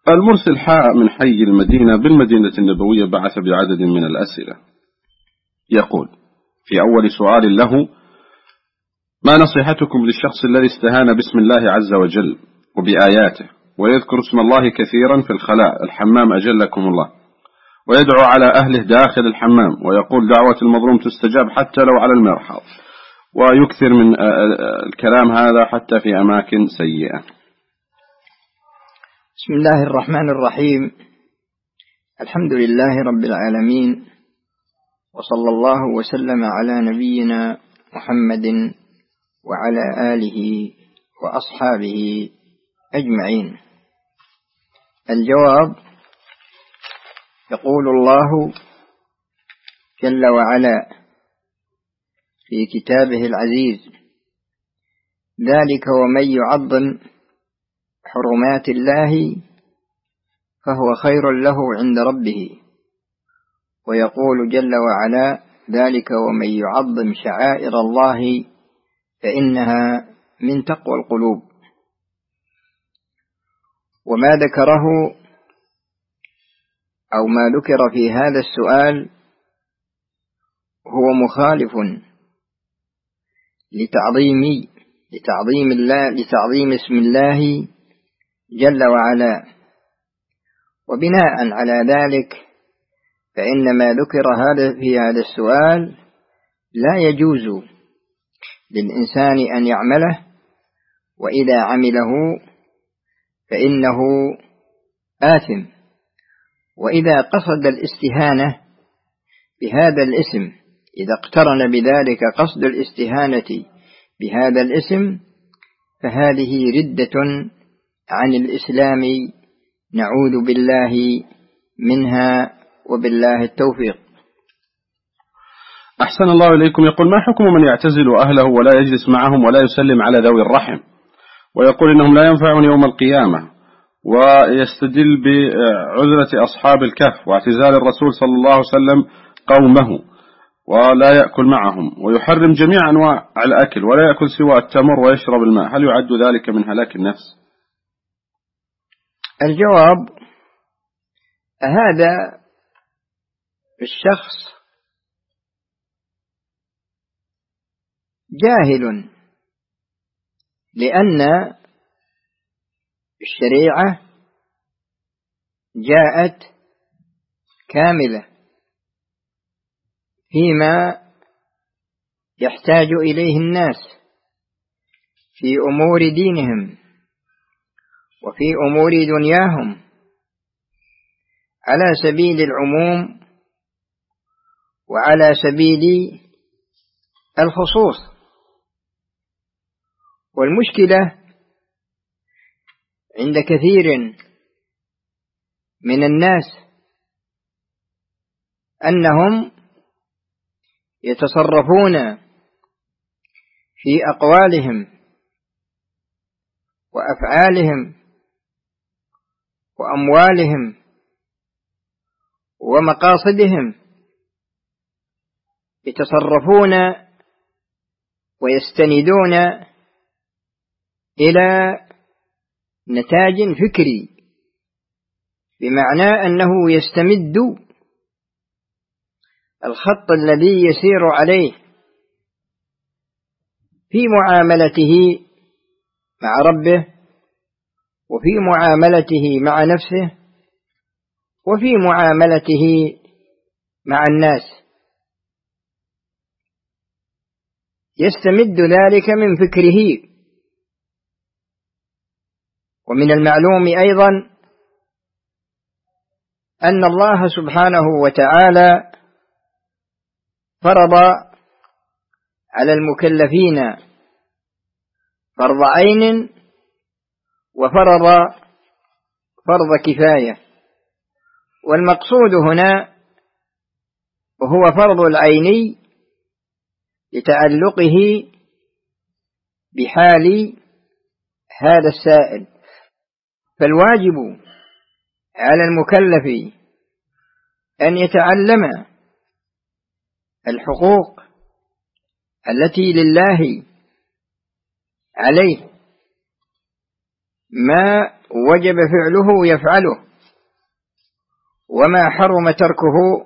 المرسل حاء من حي المدينة بالمدينة النبوية بعث بعدد من الأسئلة. يقول في أول سؤال له: ما نصيحتكم للشخص الذي استهان باسم الله عز وجل وبآياته ويذكر اسم الله كثيرا في الخلاء الحمام أجلكم الله، ويدعو على أهله داخل الحمام، ويقول دعوة المظلوم تستجاب حتى لو على المرحاض، ويكثر من الكلام هذا حتى في أماكن سيئة؟ بسم الله الرحمن الرحيم. الحمد لله رب العالمين، وصلى الله وسلم على نبينا محمد وعلى آله وأصحابه أجمعين. الجواب: يقول الله جل وعلا في كتابه العزيز: ذلك ومن يعظم حرمات الله فهو خير له عند ربه. ويقول جل وعلا: ذلك ومن يعظم شعائر الله فإنها من تقوى القلوب. وما ذكره أو ما ذكر في هذا السؤال هو مخالف لتعظيم اسم الله جل وعلا. وبناء على ذلك فإن ما ذكر في هذا السؤال لا يجوز للإنسان أن يعمله، وإذا عمله فإنه آثم. وإذا قصد الاستهانة بهذا الاسم، إذا اقترن بذلك قصد الاستهانة بهذا الاسم، فهذه ردة عن الإسلام، نعوذ بالله منها وبالله التوفيق. أحسن الله إليكم. يقول: ما حكم من يعتزل أهله ولا يجلس معهم ولا يسلم على ذوي الرحم، ويقول إنهم لا ينفعون يوم القيامة، ويستدل بعذرة أصحاب الكهف واعتزال الرسول صلى الله عليه وسلم قومه ولا يأكل معهم، ويحرم جميع أنواع الأكل ولا يأكل سوى التمر ويشرب الماء؟ هل يعد ذلك من هلاك النفس؟ الجواب: هذا الشخص جاهل، لأن الشريعة جاءت كاملة فيما يحتاج إليه الناس في أمور دينهم وفي أمور دنياهم على سبيل العموم وعلى سبيل الخصوص. والمشكلة عند كثير من الناس أنهم يتصرفون في أقوالهم وأفعالهم وأموالهم ومقاصدهم، يتصرفون ويستندون إلى نتاج فكري، بمعنى أنه يستمد الخط الذي يسير عليه في معاملته مع ربه، وفي معاملته مع نفسه، وفي معاملته مع الناس، يستمد ذلك من فكره. ومن المعلوم أيضا أن الله سبحانه وتعالى فرض على المكلفين فرض عين وفرض فرض كفاية. والمقصود هنا وهو فرض العيني لتعلقه بحال هذا السائل. فالواجب على المكلف أن يتعلم الحقوق التي لله عليه ما وجب فعله يفعله، وما حرم تركه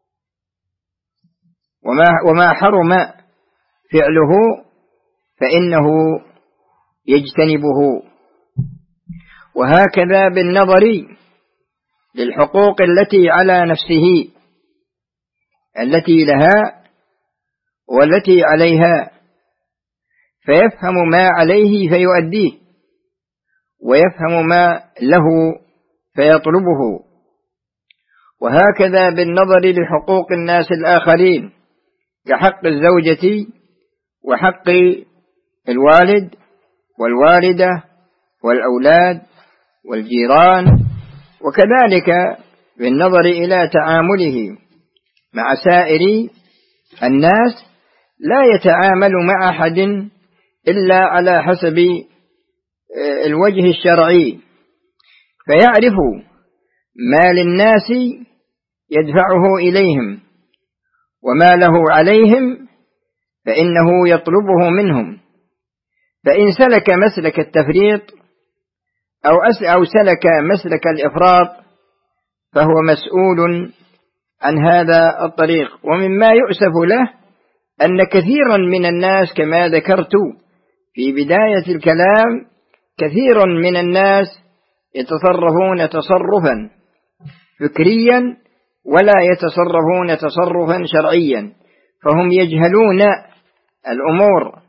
وما حرم فعله فإنه يجتنبه. وهكذا بالنظر للحقوق التي على نفسه، التي لها والتي عليها، فيفهم ما عليه فيؤديه، ويفهم ما له فيطلبه. وهكذا بالنظر لحقوق الناس الآخرين كحق الزوجة وحق الوالد والوالدة والأولاد والجيران، وكذلك بالنظر إلى تعامله مع سائر الناس، لا يتعامل مع أحد إلا على حسب الوجه الشرعي، فيعرف ما للناس يدفعه إليهم، وما له عليهم فإنه يطلبه منهم. فإن سلك مسلك التفريط أو سلك مسلك الإفراط فهو مسؤول عن هذا الطريق. ومما يؤسف له أن كثيرا من الناس كما ذكرت في بداية الكلام، كثير من الناس يتصرفون تصرفا فكريا ولا يتصرفون تصرفا شرعيا، فهم يجهلون الأمور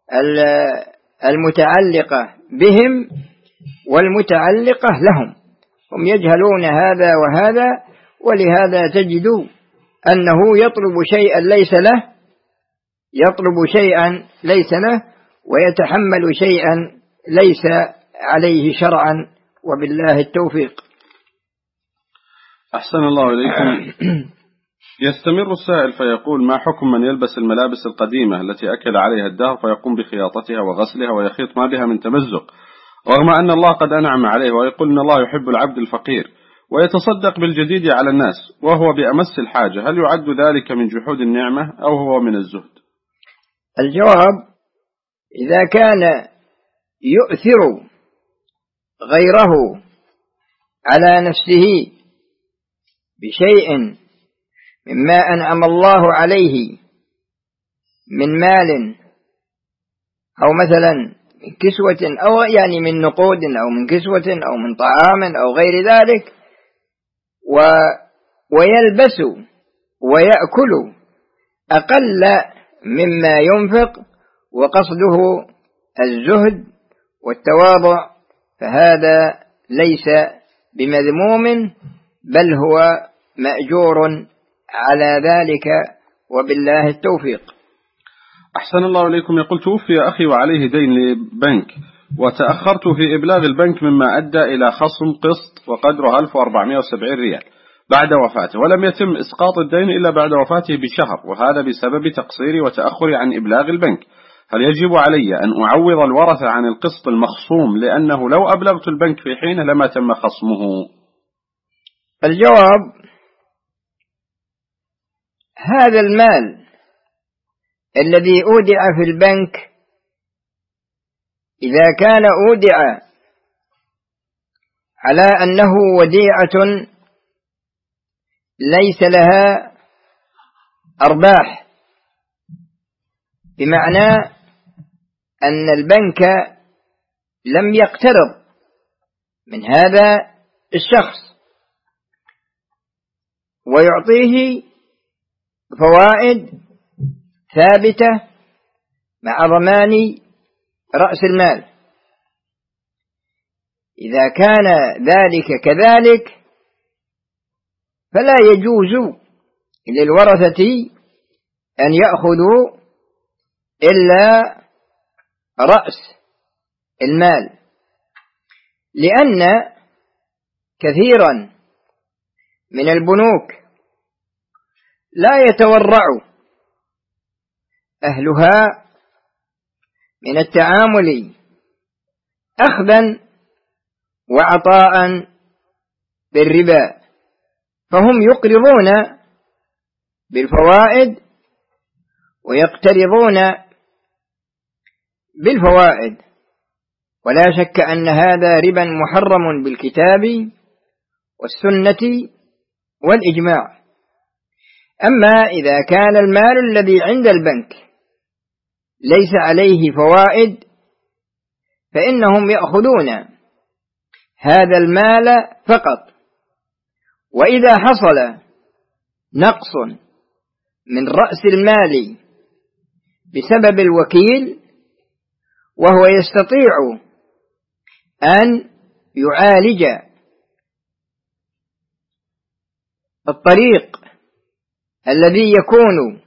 المتعلقة بهم والمتعلقة لهم، هم يجهلون هذا وهذا، ولهذا تجد أنه يطلب شيئا ليس له ويتحمل شيئا ليس عليه شرعا، وبالله التوفيق. أحسن الله إليكم. يستمر السائل فيقول: ما حكم من يلبس الملابس القديمة التي أكل عليها الدهر فيقوم بخياطتها وغسلها ويخيط ما بها من تمزق، رغم أن الله قد أنعم عليه، ويقول إن الله يحب العبد الفقير، ويتصدق بالجديد على الناس وهو بأمس الحاجة؟ هل يعد ذلك من جحود النعمة أو هو من الزهد؟ الجواب: إذا كان يؤثر غيره على نفسه بشيء مما أنعم الله عليه من مال، أو مثلا من كسوة، أو يعني من نقود، أو من كسوة، أو من طعام، أو غير ذلك، ويلبس ويأكل أقل مما ينفق وقصده الزهد والتواضع، فهذا ليس بمذموم، بل هو مأجور على ذلك، وبالله التوفيق. أحسن الله إليكم. يقول: توفي أخي وعليه دين لبنك، وتأخرت في إبلاغ البنك مما أدى إلى خصم قسط وقدره 1470 ريال بعد وفاته، ولم يتم إسقاط الدين إلا بعد وفاته بشهر، وهذا بسبب تقصيري وتأخري عن إبلاغ البنك. هل يجب علي أن أعوض الورثة عن القسط المخصوم، لأنه لو أبلغت البنك في حينه لما تم خصمه؟ الجواب: هذا المال الذي أودع في البنك إذا كان أودع على أنه وديعة ليس لها أرباح، بمعنى أن البنك لم يقترض من هذا الشخص ويعطيه فوائد ثابتة مع ضمان رأس المال، إذا كان ذلك كذلك فلا يجوز للورثة أن يأخذوا إلا رأس المال، لأن كثيرا من البنوك لا يتورع أهلها من التعامل أخذا وعطاء بالربا، فهم يقرضون بالفوائد ويقترضون بالفوائد، ولا شك أن هذا ربا محرم بالكتاب والسنة والإجماع. أما إذا كان المال الذي عند البنك ليس عليه فوائد فإنهم يأخذون هذا المال فقط، وإذا حصل نقص من رأس المال بسبب الوكيل وهو يستطيع أن يعالج الطريق الذي يكون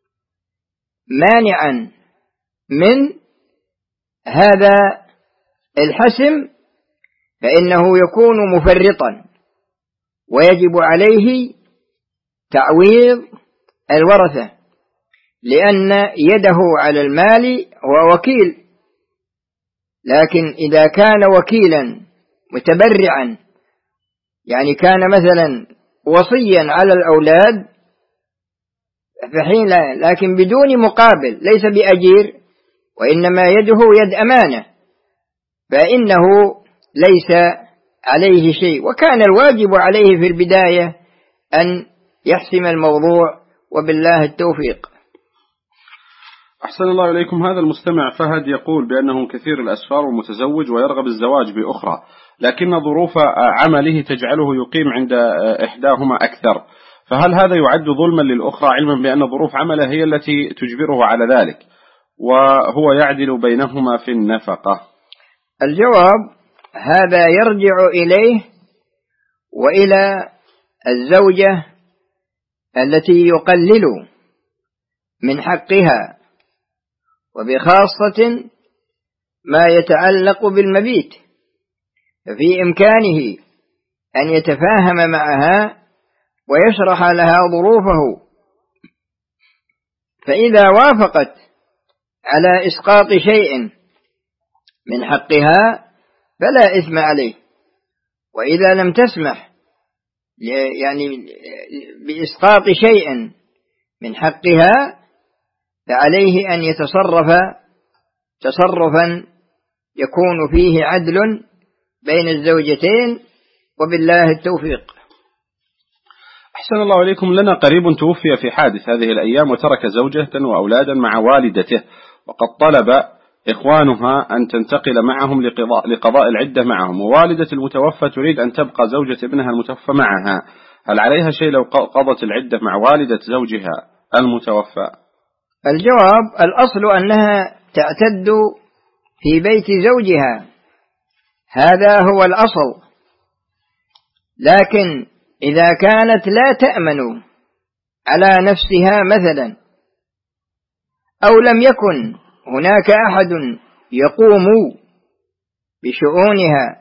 مانعا من هذا الحسم فإنه يكون مفرطا، ويجب عليه تعويض الورثة، لأن يده على المال هو وكيل. لكن إذا كان وكيلا متبرعا، يعني كان مثلا وصيا على الأولاد فحين لكن بدون مقابل ليس بأجير وإنما يده يد أمانة، فإنه ليس عليه شيء، وكان الواجب عليه في البداية أن يحسم الموضوع، وبالله التوفيق. أحسن الله إليكم. هذا المستمع فهد يقول بأنه كثير الأسفار ومتزوج ويرغب الزواج بأخرى، لكن ظروف عمله تجعله يقيم عند إحداهما أكثر، فهل هذا يعد ظلما للأخرى علما بأن ظروف عمله هي التي تجبره على ذلك وهو يعدل بينهما في النفقة؟ الجواب: هذا يرجع إليه وإلى الزوجة التي يقلل من حقها، وبخاصة ما يتعلق بالمبيت، ففي إمكانه أن يتفاهم معها ويشرح لها ظروفه، فإذا وافقت على إسقاط شيء من حقها فلا إثم عليه، وإذا لم تسمح يعني بإسقاط شيء من حقها فعليه أن يتصرف تصرفا يكون فيه عدل بين الزوجتين، وبالله التوفيق. أحسن الله إليكم. لنا قريب توفي في حادث هذه الأيام وترك زوجة وأولادا مع والدته، وقد طلب إخوانها أن تنتقل معهم لقضاء العدة معهم، ووالدة المتوفى تريد أن تبقى زوجة ابنها المتوفى معها، هل عليها شيء لو قضت العدة مع والدة زوجها المتوفى؟ الجواب: الأصل أنها تعتد في بيت زوجها، هذا هو الأصل، لكن إذا كانت لا تأمن على نفسها مثلا، أو لم يكن هناك أحد يقوم بشؤونها،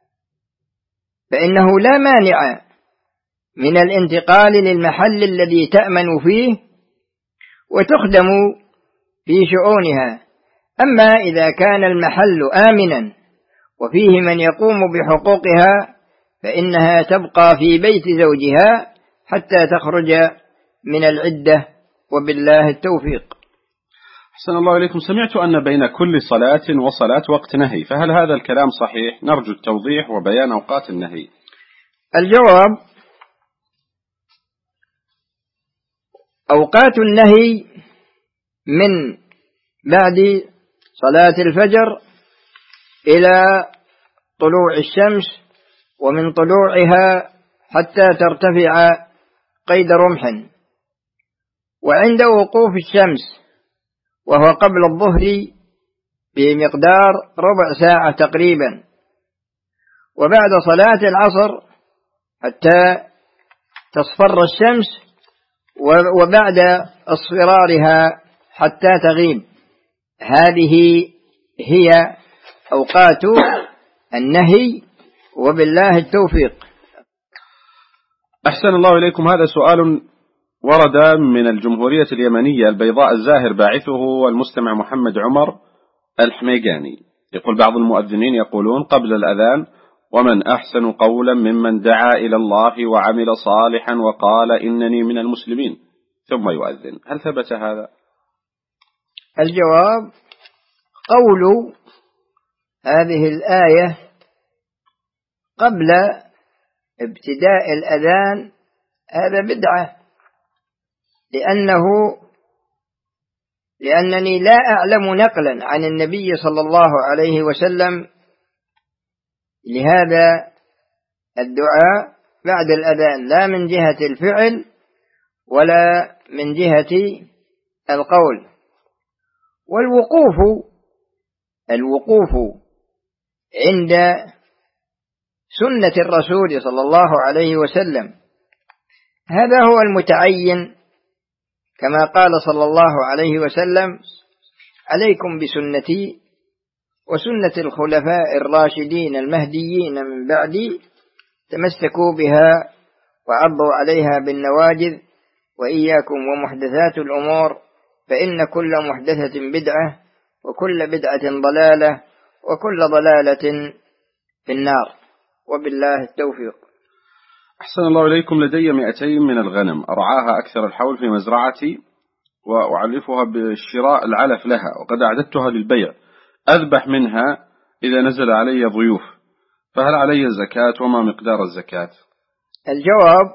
فإنه لا مانع من الانتقال للمحل الذي تأمن فيه وتخدم في شؤونها. أما إذا كان المحل آمنا وفيه من يقوم بحقوقها فإنها تبقى في بيت زوجها حتى تخرج من العدة، وبالله التوفيق. أحسن الله إليكم. سمعت أن بين كل صلاة وصلاة وقت نهي، فهل هذا الكلام صحيح؟ نرجو التوضيح وبيان أوقات النهي. الجواب: أوقات النهي من بعد صلاة الفجر إلى طلوع الشمس، ومن طلوعها حتى ترتفع قيد رمح، وعند وقوف الشمس وهو قبل الظهر بمقدار ربع ساعة تقريبا، وبعد صلاة العصر حتى تصفر الشمس، وبعد اصفرارها حتى تغيب. هذه هي أوقات النهي، وبالله التوفيق. أحسن الله إليكم. هذا سؤال ورد من الجمهورية اليمنية البيضاء الزاهر باعثه المستمع محمد عمر الحميقاني، يقول: بعض المؤذنين يقولون قبل الأذان: ومن أحسن قولا ممن دعا إلى الله وعمل صالحا وقال إنني من المسلمين، ثم يؤذن، هل ثبت هذا؟ الجواب: قول هذه الآية قبل ابتداء الأذان هذا بدعة، لأنني لا أعلم نقلا عن النبي صلى الله عليه وسلم لهذا الدعاء بعد الأذان، لا من جهة الفعل ولا من جهة القول. الوقوف عند سنة الرسول صلى الله عليه وسلم هذا هو المتعين، كما قال صلى الله عليه وسلم: عليكم بسنتي وسنة الخلفاء الراشدين المهديين من بعدي، تمسكوا بها وعضوا عليها بالنواجذ، وإياكم ومحدثات الأمور، فإن كل محدثة بدعة وكل بدعة ضلالة وكل ضلالة في النار، وبالله التوفيق. أحسن الله إليكم. لدي 200 من الغنم أرعاها أكثر الحول في مزرعتي، وأعلفها بشراء العلف لها، وقد أعددتها للبيع. أذبح منها إذا نزل علي ضيوف، فهل علي الزكاة وما مقدار الزكاة؟ الجواب: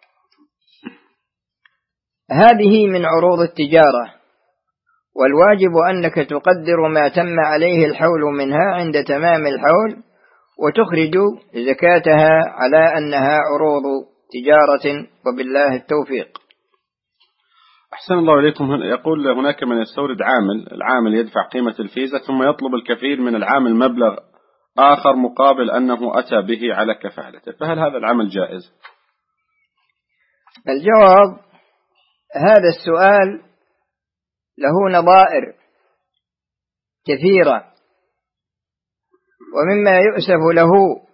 هذه من عروض التجارة، والواجب أنك تقدر ما تم عليه الحول منها عند تمام الحول، وتخرج زكاتها على أنها عروض تجارة، وبالله التوفيق. أحسن الله إليكم. يقول هناك من يستورد العامل يدفع قيمة الفيزا ثم يطلب الكفيل من العامل مبلغ آخر مقابل أنه أتى به على كفالته، فهل هذا العمل جائز؟ الجواب: هذا السؤال له نظائر كثيرة، ومما يؤسف له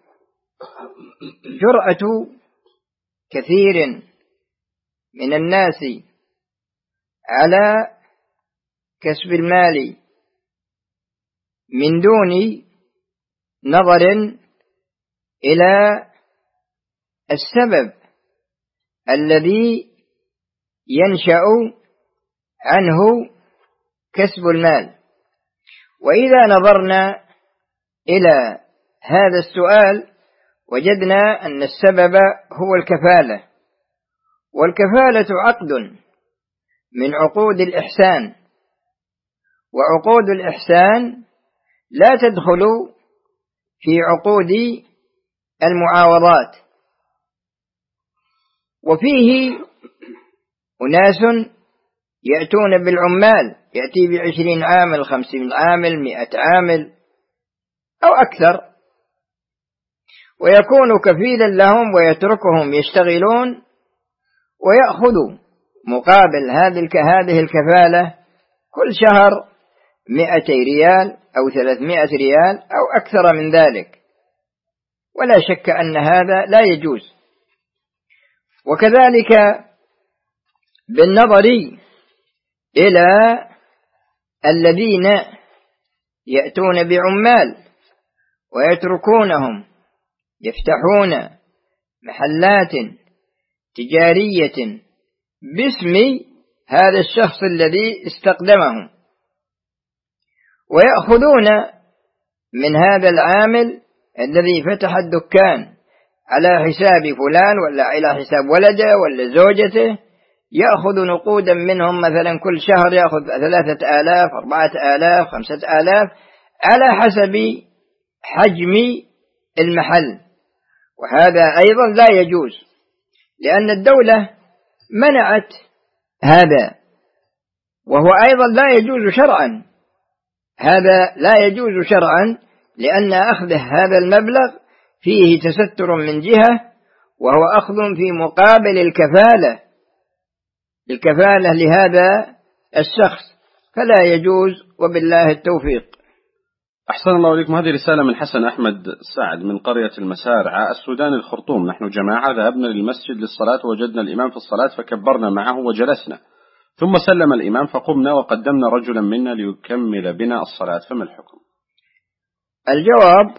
جرأة كثير من الناس على كسب المال من دون نظر إلى السبب الذي ينشأ عنه كسب المال. وإذا نظرنا إلى هذا السؤال وجدنا أن السبب هو الكفالة، والكفالة عقد من عقود الإحسان، وعقود الإحسان لا تدخل في عقود المعاوضات. وفيه أناس يأتون بالعمال، يأتي ب20 عامل 50 عامل 100 عامل أو أكثر، ويكون كفيلا لهم ويتركهم يشتغلون، ويأخذ مقابل هذه الكفالة كل شهر 200 ريال أو 300 ريال أو أكثر من ذلك، ولا شك أن هذا لا يجوز. وكذلك بالنظر إلى الذين يأتون بعمال ويتركونهم يفتحون محلات تجارية باسم هذا الشخص الذي استقدمهم، ويأخذون من هذا العامل الذي فتح الدكان على حساب فلان ولا على حساب ولده ولا زوجته، يأخذ نقودا منهم، مثلا كل شهر يأخذ 3000 4000 5000 على حسب حجم المحل. وهذا أيضا لا يجوز، لأن الدولة منعت هذا، وهو أيضا لا يجوز شرعا. هذا لا يجوز شرعا، لأن أخذ هذا المبلغ فيه تستر من جهة، وهو أخذ في مقابل الكفالة لهذا الشخص، فلا يجوز، وبالله التوفيق. أحسن الله إليكم. هذه رسالة من حسن أحمد سعد من قرية المسارعة السودان الخرطوم. نحن جماعة ذهبنا للمسجد للصلاة، ووجدنا الإمام في الصلاة فكبرنا معه وجلسنا، ثم سلم الإمام فقمنا وقدمنا رجلا منا ليكمل بنا الصلاة، فما الحكم؟ الجواب: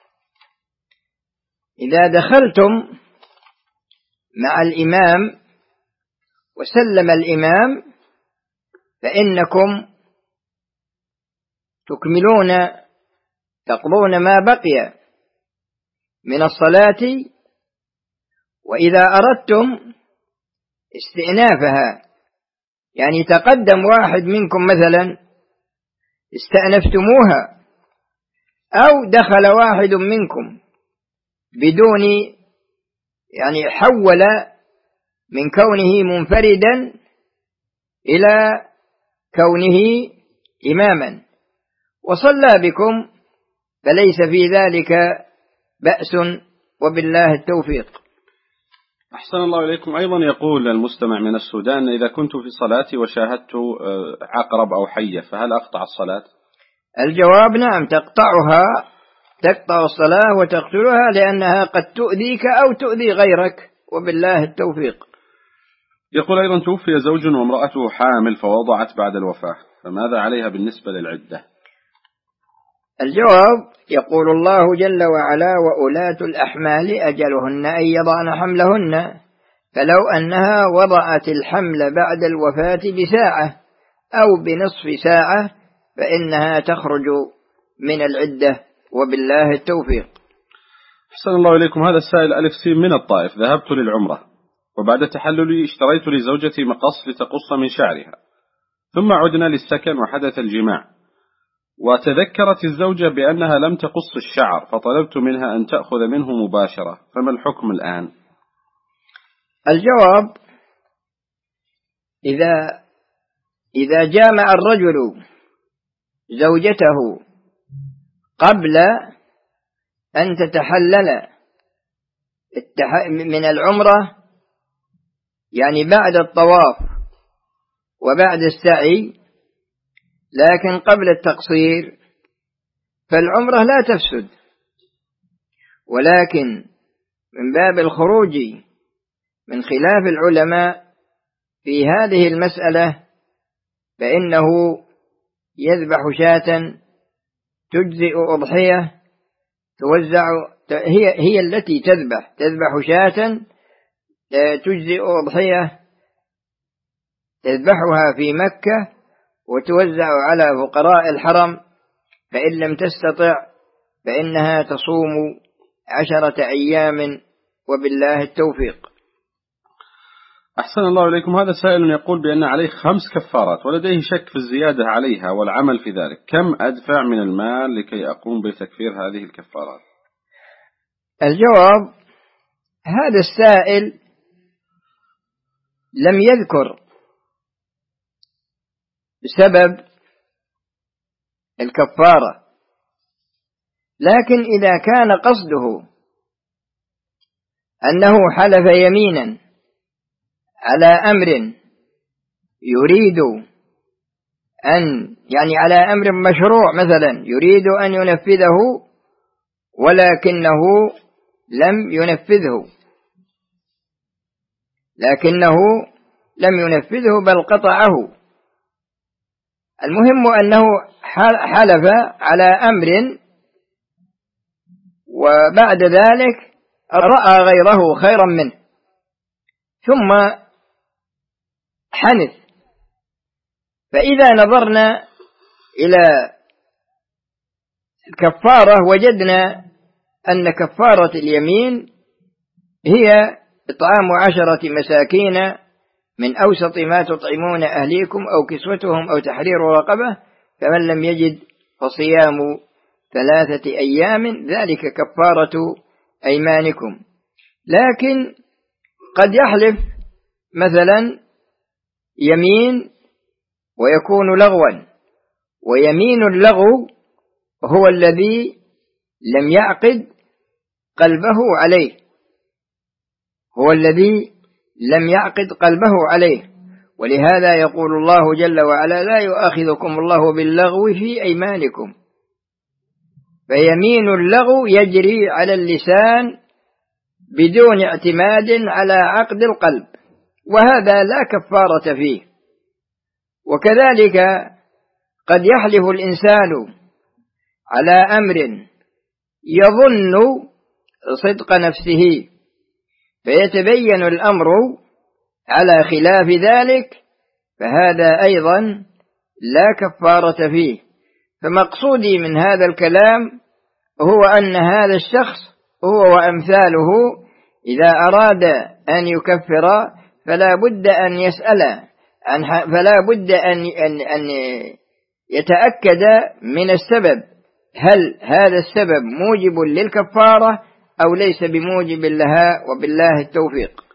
إذا دخلتم مع الإمام وسلم الإمام فإنكم تكملون تقضون ما بقي من الصلاة، وإذا أردتم استئنافها، يعني تقدم واحد منكم مثلا استأنفتموها، أو دخل واحد منكم بدون، يعني حول من كونه منفردا إلى كونه إماما وصلى بكم، فليس في ذلك بأس، وبالله التوفيق. أحسن الله إليكم. أيضا يقول المستمع من السودان: إذا كنت في صلاتي وشاهدت عقرب أو حية فهل أقطع الصلاة؟ الجواب: نعم، تقطع الصلاة وتقتلها، لأنها قد تؤذيك أو تؤذي غيرك، وبالله التوفيق. يقول أيضا: توفي زوج وامرأته حامل فوضعت بعد الوفاة، فماذا عليها بالنسبة للعدة؟ الجواب: يقول الله جل وعلا: وأولاة الأحمال أجلهن أن يضعن حملهن، فلو أنها وضعت الحمل بعد الوفاة بساعة أو بنصف ساعة فإنها تخرج من العدة، وبالله التوفيق. أحسن الله إليكم. هذا السائل ألف سين من الطائف: ذهبت للعمرة، وبعد تحللي اشتريت لزوجتي مقص لتقص من شعرها، ثم عدنا للسكن وحدث الجماع، وتذكرت الزوجة بأنها لم تقص الشعر، فطلبت منها أن تأخذ منه مباشرة، فما الحكم الآن؟ الجواب: إذا جامع الرجل زوجته قبل أن تتحلل من العمرة، يعني بعد الطواف وبعد السعي، لكن قبل التقصير، فالعمرة لا تفسد، ولكن من باب الخروج من خلاف العلماء في هذه المسألة، فإنه يذبح شاة تجزئ أضحية توزع، هي التي تذبح شاة تجزئ أضحية تذبحها في مكة وتوزع على فقراء الحرم، فإن لم تستطع فإنها تصوم 10 أيام، وبالله التوفيق. أحسن الله إليكم. هذا سائل يقول بأن عليه 5 كفارات ولديه شك في الزيادة عليها والعمل في ذلك، كم أدفع من المال لكي أقوم بتكفير هذه الكفارات؟ الجواب: هذا السائل لم يذكر سبب الكفارة، لكن إذا كان قصده أنه حلف يمينا على أمر يريد أن، يعني على أمر مشروع مثلا يريد أن ينفذه ولكنه لم ينفذه بل قطعه، المهم أنه حلف على أمر وبعد ذلك رأى غيره خيرا منه ثم حنث. فإذا نظرنا إلى الكفارة وجدنا أن كفارة اليمين هي إطعام 10 مساكين من أوسط ما تطعمون أهليكم أو كسوتهم أو تحرير رقبة، فمن لم يجد فصيام 3 أيام، ذلك كفارة أيمانكم. لكن قد يحلف مثلا يمين ويكون لغوا، ويمين اللغو هو الذي لم يعقد قلبه عليه، ولهذا يقول الله جل وعلا: لا يؤاخذكم الله باللغو في أيمانكم. فيمين اللغو يجري على اللسان بدون اعتماد على عقد القلب، وهذا لا كفارة فيه. وكذلك قد يحلف الإنسان على أمر يظن صدق نفسه فيتبين الأمر على خلاف ذلك، فهذا أيضا لا كفارة فيه. فمقصودي من هذا الكلام هو أن هذا الشخص هو وأمثاله إذا أراد أن يكفر فلا بد أن يسأل فلا بد أن يتأكد من السبب، هل هذا السبب موجب للكفارة أو ليس بموجب لها، وبالله التوفيق.